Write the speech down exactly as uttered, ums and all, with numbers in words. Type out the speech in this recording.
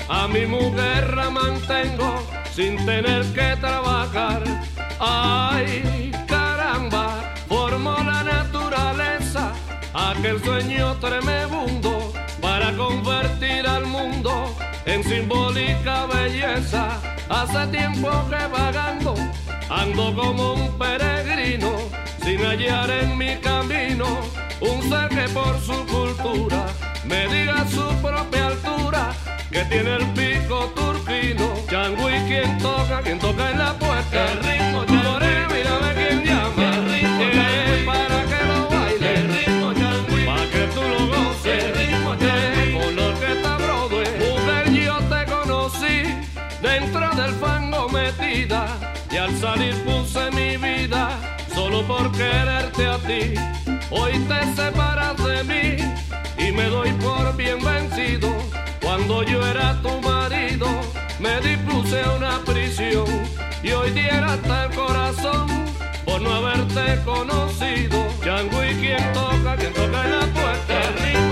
a mi mujer la mantengo sin tener que trabajar. Ay, caramba, formó la naturaleza aquel sueño tremebundo para convertir al mundo en simbólica belleza. Hace tiempo que vagando ando como un peregrino, sin hallar en mi camino un ser que por su cultura me diga a su propia altura que tiene el pico turquino. Changüí, quien toca, quien toca en la puerta. El ritmo Changüí, mírame quien llama. El ritmo Changüí, para que lo baile. El ritmo Changüí, para que tú lo goces. El ritmo Changüí, con la orquesta Broadway. Mujer, yo te conocí dentro del fango metida, y al salir puse mi vida solo por quererte a ti. Hoy te separas de mí y me doy por bien vencido. Cuando yo era tu marido me dispuse a una prisión, y hoy diera hasta el corazón por no haberte conocido. Changüí, quien toca, quien toca en la puerta.